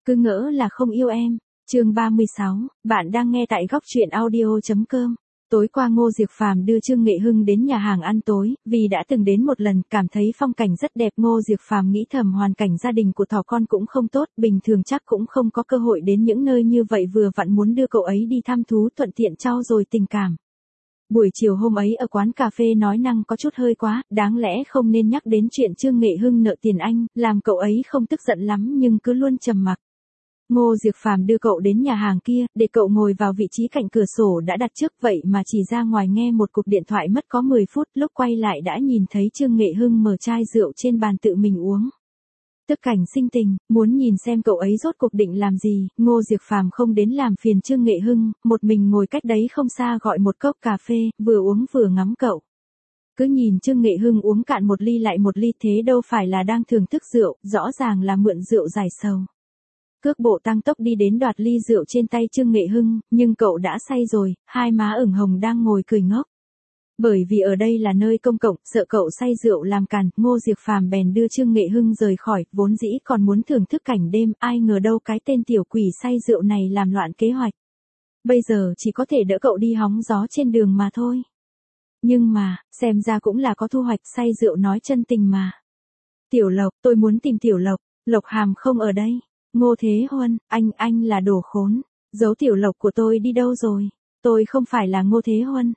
Cứ ngỡ là không yêu em. Chương 36, bạn đang nghe tại góc truyện audio.com. Tối qua Ngô Diệc Phàm đưa Trương Nghệ Hưng đến nhà hàng ăn tối, vì đã từng đến một lần, cảm thấy phong cảnh rất đẹp. Ngô Diệc Phàm nghĩ thầm hoàn cảnh gia đình của thỏ con cũng không tốt, bình thường chắc cũng không có cơ hội đến những nơi như vậy, vừa vặn muốn đưa cậu ấy đi thăm thú, thuận tiện trau dồi tình cảm. Buổi chiều hôm ấy ở quán cà phê nói năng có chút hơi quá, đáng lẽ không nên nhắc đến chuyện Trương Nghệ Hưng nợ tiền anh, làm cậu ấy không tức giận lắm nhưng cứ luôn trầm mặc. Ngô Diệc Phàm đưa cậu đến nhà hàng kia, để cậu ngồi vào vị trí cạnh cửa sổ đã đặt trước, vậy mà chỉ ra ngoài nghe một cuộc điện thoại mất có 10 phút, lúc quay lại đã nhìn thấy Trương Nghệ Hưng mở chai rượu trên bàn tự mình uống. Tức cảnh sinh tình, muốn nhìn xem cậu ấy rốt cuộc định làm gì, Ngô Diệc Phàm không đến làm phiền Trương Nghệ Hưng, một mình ngồi cách đấy không xa gọi một cốc cà phê, vừa uống vừa ngắm cậu. Cứ nhìn Trương Nghệ Hưng uống cạn một ly lại một ly, thế đâu phải là đang thưởng thức rượu, rõ ràng là mượn rượu giải sầu. Cước bộ tăng tốc đi đến đoạt ly rượu trên tay Trương Nghệ Hưng, nhưng cậu đã say rồi, hai má ửng hồng đang ngồi cười ngốc. Bởi vì ở đây là nơi công cộng, sợ cậu say rượu làm càn, Ngô Diệc Phàm bèn đưa Trương Nghệ Hưng rời khỏi, vốn dĩ còn muốn thưởng thức cảnh đêm, ai ngờ đâu cái tên tiểu quỷ say rượu này làm loạn kế hoạch. Bây giờ chỉ có thể đỡ cậu đi hóng gió trên đường mà thôi. Nhưng mà, xem ra cũng là có thu hoạch, say rượu nói chân tình mà. Tiểu Lộc, tôi muốn tìm Tiểu Lộc, Lộc Hàm không ở đây. Ngô Thế Huân, anh là đồ khốn, giấu Tiểu Lộc của tôi đi đâu rồi? Tôi không phải là Ngô Thế Huân.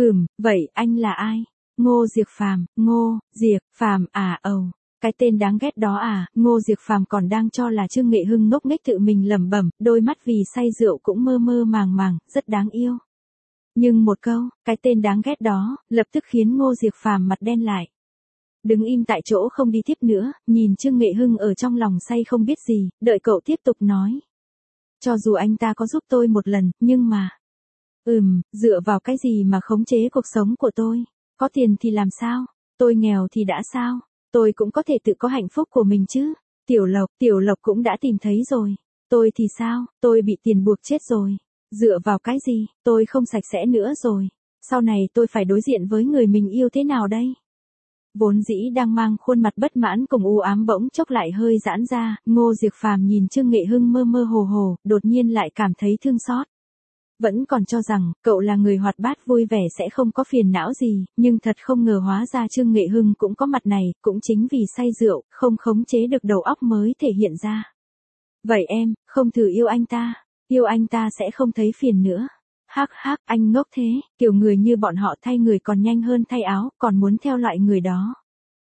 Vậy anh là ai? Ngô Diệc Phàm, Ngô Diệc Phàm à, cái tên đáng ghét đó à? Ngô Diệc Phàm còn đang cho là Trương Nghệ Hưng ngốc nghếch tự mình lẩm bẩm, đôi mắt vì say rượu cũng mơ mơ màng màng, rất đáng yêu. Nhưng một câu, cái tên đáng ghét đó, lập tức khiến Ngô Diệc Phàm mặt đen lại. Đứng im tại chỗ không đi tiếp nữa, nhìn Trương Nghệ Hưng ở trong lòng say không biết gì, đợi cậu tiếp tục nói. Cho dù anh ta có giúp tôi một lần, nhưng mà... dựa vào cái gì mà khống chế cuộc sống của tôi? Có tiền thì làm sao? Tôi nghèo thì đã sao? Tôi cũng có thể tự có hạnh phúc của mình chứ. Tiểu Lộc cũng đã tìm thấy rồi. Tôi thì sao? Tôi bị tiền buộc chết rồi. Dựa vào cái gì? Tôi không sạch sẽ nữa rồi. Sau này tôi phải đối diện với người mình yêu thế nào đây? Vốn dĩ đang mang khuôn mặt bất mãn cùng u ám bỗng chốc lại hơi giãn ra, Ngô Diệc Phàm nhìn Trương Nghệ Hưng mơ mơ hồ hồ, đột nhiên lại cảm thấy thương xót. Vẫn còn cho rằng, cậu là người hoạt bát vui vẻ sẽ không có phiền não gì, nhưng thật không ngờ hóa ra Trương Nghệ Hưng cũng có mặt này, cũng chính vì say rượu, không khống chế được đầu óc mới thể hiện ra. Vậy em, không thử yêu anh ta sẽ không thấy phiền nữa. Hắc, anh ngốc thế, kiểu người như bọn họ thay người còn nhanh hơn thay áo, còn muốn theo loại người đó.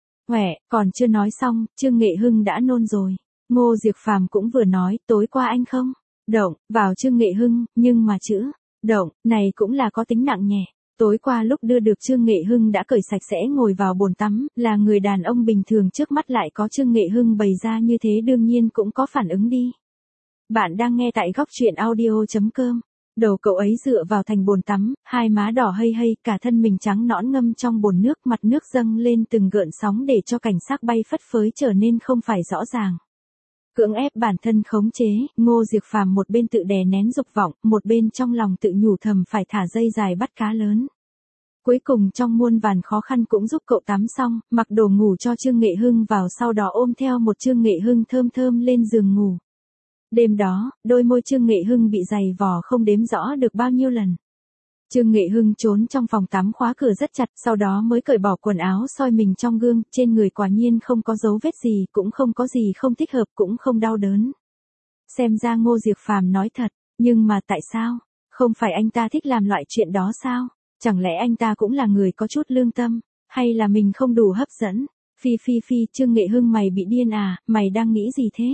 Còn chưa nói xong, Trương Nghệ Hưng đã nôn rồi. Ngô Diệc Phàm cũng vừa nói, tối qua anh không động vào Trương Nghệ Hưng, nhưng mà chữ động này cũng là có tính nặng nhẹ. Tối qua lúc đưa được Trương Nghệ Hưng đã cởi sạch sẽ ngồi vào bồn tắm, là người đàn ông bình thường trước mắt lại có Trương Nghệ Hưng bày ra như thế đương nhiên cũng có phản ứng đi. Bạn đang nghe tại góc truyện audio.com. Đầu cậu ấy dựa vào thành bồn tắm, hai má đỏ hây hây, cả thân mình trắng nõn ngâm trong bồn nước, mặt nước dâng lên từng gợn sóng để cho cảnh sắc bay phất phới trở nên không phải rõ ràng. Cưỡng ép bản thân khống chế, Ngô Diệc Phàm một bên tự đè nén dục vọng, một bên trong lòng tự nhủ thầm phải thả dây dài bắt cá lớn. Cuối cùng trong muôn vàn khó khăn cũng giúp cậu tắm xong, mặc đồ ngủ cho Trương Nghệ Hưng vào, sau đó ôm theo một Trương Nghệ Hưng thơm thơm lên giường ngủ. Đêm đó, đôi môi Trương Nghệ Hưng bị giày vò không đếm rõ được bao nhiêu lần. Trương Nghệ Hưng trốn trong phòng tắm khóa cửa rất chặt, sau đó mới cởi bỏ quần áo soi mình trong gương, trên người quả nhiên không có dấu vết gì, cũng không có gì không thích hợp, cũng không đau đớn. Xem ra Ngô Diệc Phàm nói thật, nhưng mà tại sao? Không phải anh ta thích làm loại chuyện đó sao? Chẳng lẽ anh ta cũng là người có chút lương tâm, hay là mình không đủ hấp dẫn? Phi, Trương Nghệ Hưng mày bị điên à, mày đang nghĩ gì thế?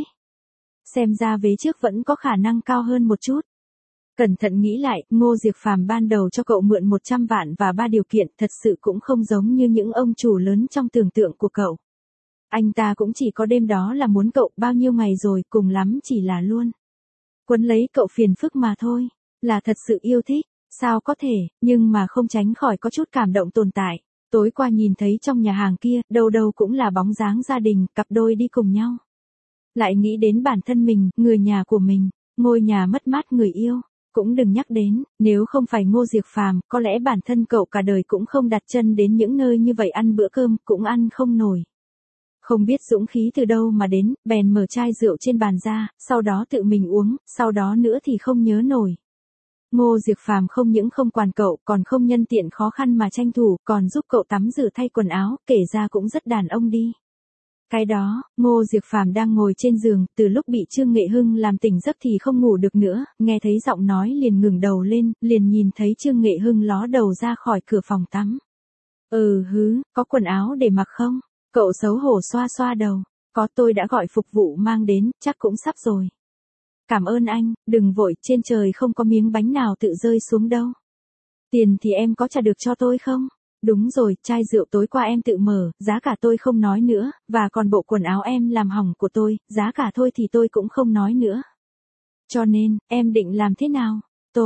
Xem ra vế trước vẫn có khả năng cao hơn một chút. Cẩn thận nghĩ lại, Ngô Diệc Phàm ban đầu cho cậu mượn 100 vạn và 3 điều kiện thật sự cũng không giống như những ông chủ lớn trong tưởng tượng của cậu. Anh ta cũng chỉ có đêm đó là muốn cậu, bao nhiêu ngày rồi, cùng lắm chỉ là luôn quấn lấy cậu phiền phức mà thôi. Là thật sự yêu thích, sao có thể, nhưng mà không tránh khỏi có chút cảm động tồn tại. Tối qua nhìn thấy trong nhà hàng kia, đâu đâu cũng là bóng dáng gia đình, cặp đôi đi cùng nhau. Lại nghĩ đến bản thân mình, người nhà của mình, ngôi nhà mất mát người yêu, cũng đừng nhắc đến, nếu không phải Ngô Diệc Phàm, có lẽ bản thân cậu cả đời cũng không đặt chân đến những nơi như vậy, ăn bữa cơm cũng ăn không nổi. Không biết dũng khí từ đâu mà đến, bèn mở chai rượu trên bàn ra, sau đó tự mình uống, sau đó nữa thì không nhớ nổi. Ngô Diệc Phàm không những không quản cậu, còn không nhân tiện khó khăn mà tranh thủ, còn giúp cậu tắm rửa thay quần áo, kể ra cũng rất đàn ông đi. Cái đó, Ngô Diệc Phàm đang ngồi trên giường, từ lúc bị Trương Nghệ Hưng làm tỉnh giấc thì không ngủ được nữa, nghe thấy giọng nói liền ngừng đầu lên, liền nhìn thấy Trương Nghệ Hưng ló đầu ra khỏi cửa phòng tắm. Có quần áo để mặc không? Cậu xấu hổ xoa xoa đầu. Có, tôi đã gọi phục vụ mang đến, chắc cũng sắp rồi. Cảm ơn anh, đừng vội, trên trời không có miếng bánh nào tự rơi xuống đâu. Tiền thì em có trả được cho tôi không? Đúng rồi, chai rượu tối qua em tự mở, giá cả tôi không nói nữa, và còn bộ quần áo em làm hỏng của tôi, giá cả thôi thì tôi cũng không nói nữa. Cho nên, em định làm thế nào?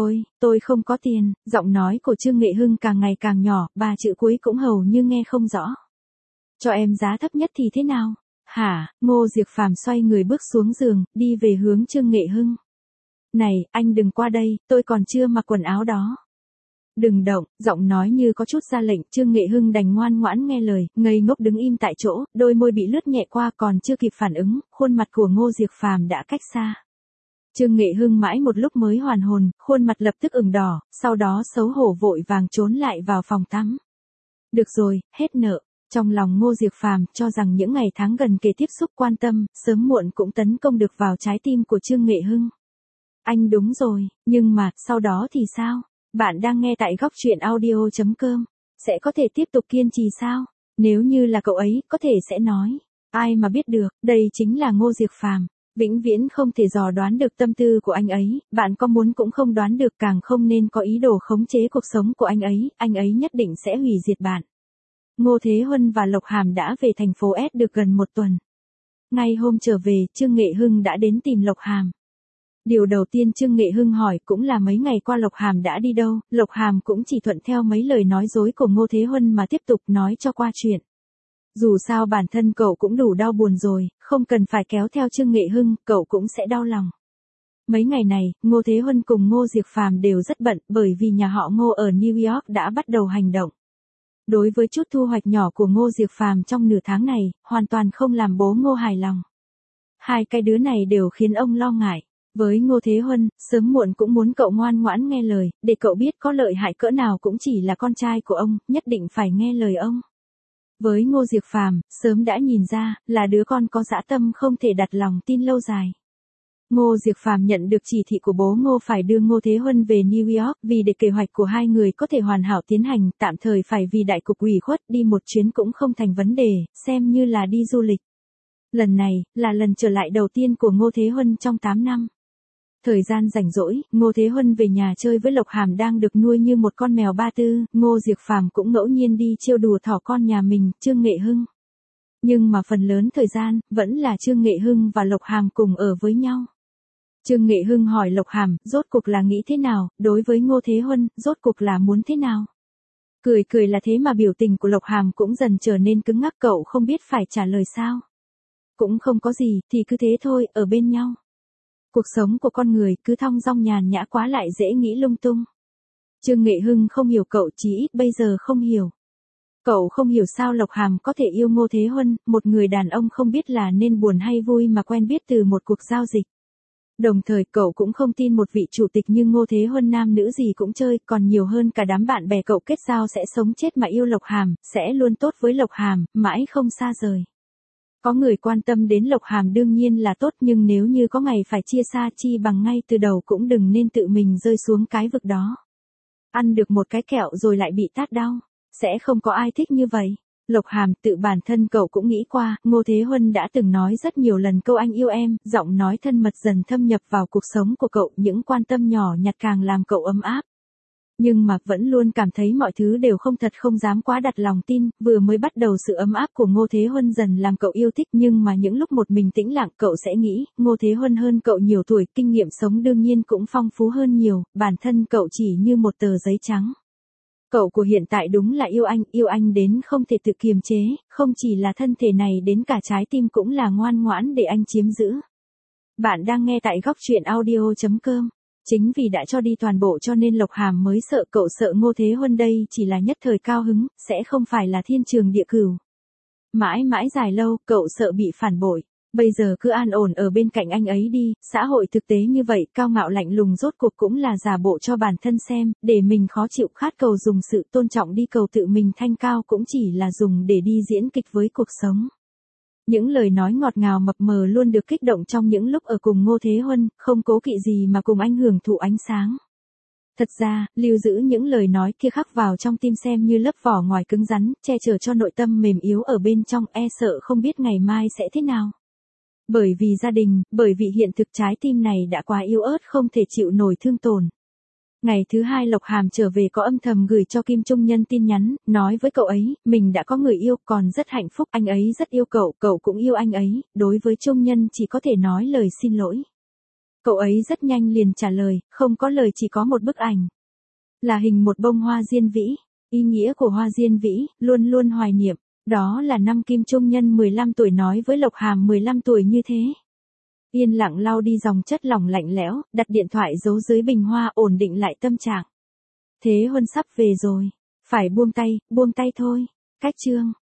Tôi không có tiền, giọng nói của Trương Nghệ Hưng càng ngày càng nhỏ, 3 chữ cuối cũng hầu như nghe không rõ. Cho em giá thấp nhất thì thế nào? Hả? Ngô Diệc Phàm xoay người bước xuống giường, đi về hướng Trương Nghệ Hưng. Này, anh đừng qua đây, tôi còn chưa mặc quần áo đó. Đừng động, giọng nói như có chút ra lệnh, Trương Nghệ Hưng đành ngoan ngoãn nghe lời, ngây ngốc đứng im tại chỗ, đôi môi bị lướt nhẹ qua còn chưa kịp phản ứng, khuôn mặt của Ngô Diệc Phàm đã cách xa. Trương Nghệ Hưng mãi một lúc mới hoàn hồn, khuôn mặt lập tức ửng đỏ, sau đó xấu hổ vội vàng trốn lại vào phòng tắm. Được rồi, hết nợ. Trong lòng Ngô Diệc Phàm cho rằng những ngày tháng gần kề tiếp xúc quan tâm, sớm muộn cũng tấn công được vào trái tim của Trương Nghệ Hưng. Anh đúng rồi, nhưng mà, sau đó thì sao? Bạn đang nghe tại góc truyện audio.com. Sẽ có thể tiếp tục kiên trì sao? Nếu như là cậu ấy, có thể sẽ nói. Ai mà biết được, đây chính là Ngô Diệc Phàm. Vĩnh viễn không thể dò đoán được tâm tư của anh ấy, bạn có muốn cũng không đoán được, càng không nên có ý đồ khống chế cuộc sống của anh ấy nhất định sẽ hủy diệt bạn. Ngô Thế Huân và Lộc Hàm đã về thành phố S được gần một tuần. Ngay hôm trở về, Trương Nghệ Hưng đã đến tìm Lộc Hàm. Điều đầu tiên Trương Nghệ Hưng hỏi cũng là mấy ngày qua Lộc Hàm đã đi đâu, Lộc Hàm cũng chỉ thuận theo mấy lời nói dối của Ngô Thế Huân mà tiếp tục nói cho qua chuyện. Dù sao bản thân cậu cũng đủ đau buồn rồi, không cần phải kéo theo Trương Nghệ Hưng, cậu cũng sẽ đau lòng. Mấy ngày này, Ngô Thế Huân cùng Ngô Diệc Phàm đều rất bận bởi vì nhà họ Ngô ở New York đã bắt đầu hành động. Đối với chút thu hoạch nhỏ của Ngô Diệc Phàm trong nửa tháng này, hoàn toàn không làm bố Ngô hài lòng. Hai cái đứa này đều khiến ông lo ngại. Với Ngô Thế Huân, sớm muộn cũng muốn cậu ngoan ngoãn nghe lời, để cậu biết có lợi hại cỡ nào cũng chỉ là con trai của ông, nhất định phải nghe lời ông. Với Ngô Diệc Phàm, sớm đã nhìn ra, là đứa con có dã tâm không thể đặt lòng tin lâu dài. Ngô Diệc Phàm nhận được chỉ thị của bố Ngô phải đưa Ngô Thế Huân về New York, vì để kế hoạch của hai người có thể hoàn hảo tiến hành, tạm thời phải vì đại cục ủy khuất, đi một chuyến cũng không thành vấn đề, xem như là đi du lịch. Lần này, là lần trở lại đầu tiên của Ngô Thế Huân trong 8 năm. Thời gian rảnh rỗi, Ngô Thế Huân về nhà chơi với Lộc Hàm đang được nuôi như một con mèo ba tư, Ngô Diệc Phàm cũng ngẫu nhiên đi trêu đùa thỏ con nhà mình, Trương Nghệ Hưng. Nhưng mà phần lớn thời gian, vẫn là Trương Nghệ Hưng và Lộc Hàm cùng ở với nhau. Trương Nghệ Hưng hỏi Lộc Hàm, rốt cuộc là nghĩ thế nào, đối với Ngô Thế Huân, rốt cuộc là muốn thế nào? Cười là thế mà biểu tình của Lộc Hàm cũng dần trở nên cứng ngắc, cậu không biết phải trả lời sao. Cũng không có gì, thì cứ thế thôi, ở bên nhau. Cuộc sống của con người cứ thong dong nhàn nhã quá lại dễ nghĩ lung tung. Trương Nghệ Hưng không hiểu cậu, chí ít bây giờ không hiểu. Cậu không hiểu sao Lộc Hàm có thể yêu Ngô Thế Huân, một người đàn ông không biết là nên buồn hay vui mà quen biết từ một cuộc giao dịch. Đồng thời cậu cũng không tin một vị chủ tịch như Ngô Thế Huân nam nữ gì cũng chơi, còn nhiều hơn cả đám bạn bè cậu kết giao sẽ sống chết mà yêu Lộc Hàm, sẽ luôn tốt với Lộc Hàm, mãi không xa rời. Có người quan tâm đến Lộc Hàm đương nhiên là tốt, nhưng nếu như có ngày phải chia xa chi bằng ngay từ đầu cũng đừng nên tự mình rơi xuống cái vực đó. Ăn được một cái kẹo rồi lại bị tát đau, sẽ không có ai thích như vậy. Lộc Hàm, tự bản thân cậu cũng nghĩ qua, Ngô Thế Huân đã từng nói rất nhiều lần câu anh yêu em, giọng nói thân mật dần thâm nhập vào cuộc sống của cậu, những quan tâm nhỏ nhặt càng làm cậu ấm áp. Nhưng mà vẫn luôn cảm thấy mọi thứ đều không thật, không dám quá đặt lòng tin, vừa mới bắt đầu sự ấm áp của Ngô Thế Huân dần làm cậu yêu thích, nhưng mà những lúc một mình tĩnh lặng cậu sẽ nghĩ, Ngô Thế Huân hơn cậu nhiều tuổi, kinh nghiệm sống đương nhiên cũng phong phú hơn nhiều, bản thân cậu chỉ như một tờ giấy trắng. Cậu của hiện tại đúng là yêu anh đến không thể tự kiềm chế, không chỉ là thân thể này đến cả trái tim cũng là ngoan ngoãn để anh chiếm giữ. Bạn đang nghe tại góc truyện audio.com. Chính vì đã cho đi toàn bộ cho nên Lộc Hàm mới sợ, cậu sợ Ngô Thế Huân đây chỉ là nhất thời cao hứng, sẽ không phải là thiên trường địa cửu. Mãi mãi dài lâu, cậu sợ bị phản bội. Bây giờ cứ an ổn ở bên cạnh anh ấy đi, xã hội thực tế như vậy, cao ngạo lạnh lùng rốt cuộc cũng là giả bộ cho bản thân xem, để mình khó chịu khát cầu dùng sự tôn trọng đi cầu tự mình thanh cao cũng chỉ là dùng để đi diễn kịch với cuộc sống. Những lời nói ngọt ngào mập mờ luôn được kích động trong những lúc ở cùng Ngô Thế Huân, không cố kỵ gì mà cùng anh hưởng thụ ánh sáng. Thật ra, lưu giữ những lời nói kia khắc vào trong tim xem như lớp vỏ ngoài cứng rắn, che chở cho nội tâm mềm yếu ở bên trong sợ không biết ngày mai sẽ thế nào. Bởi vì gia đình, bởi vì hiện thực trái tim này đã quá yếu ớt không thể chịu nổi thương tổn. Ngày thứ hai Lộc Hàm trở về có âm thầm gửi cho Kim Trung Nhân tin nhắn, nói với cậu ấy, mình đã có người yêu, còn rất hạnh phúc, anh ấy rất yêu cậu, cậu cũng yêu anh ấy, đối với Trung Nhân chỉ có thể nói lời xin lỗi. Cậu ấy rất nhanh liền trả lời, không có lời chỉ có một bức ảnh. Là hình một bông hoa diên vĩ, ý nghĩa của hoa diên vĩ, luôn luôn hoài niệm, đó là năm Kim Trung Nhân 15 tuổi nói với Lộc Hàm 15 tuổi như thế. Yên lặng lau đi dòng chất lỏng lạnh lẽo, đặt điện thoại giấu dưới bình hoa ổn định lại tâm trạng. Thế Huân sắp về rồi, phải buông tay thôi. Cách chương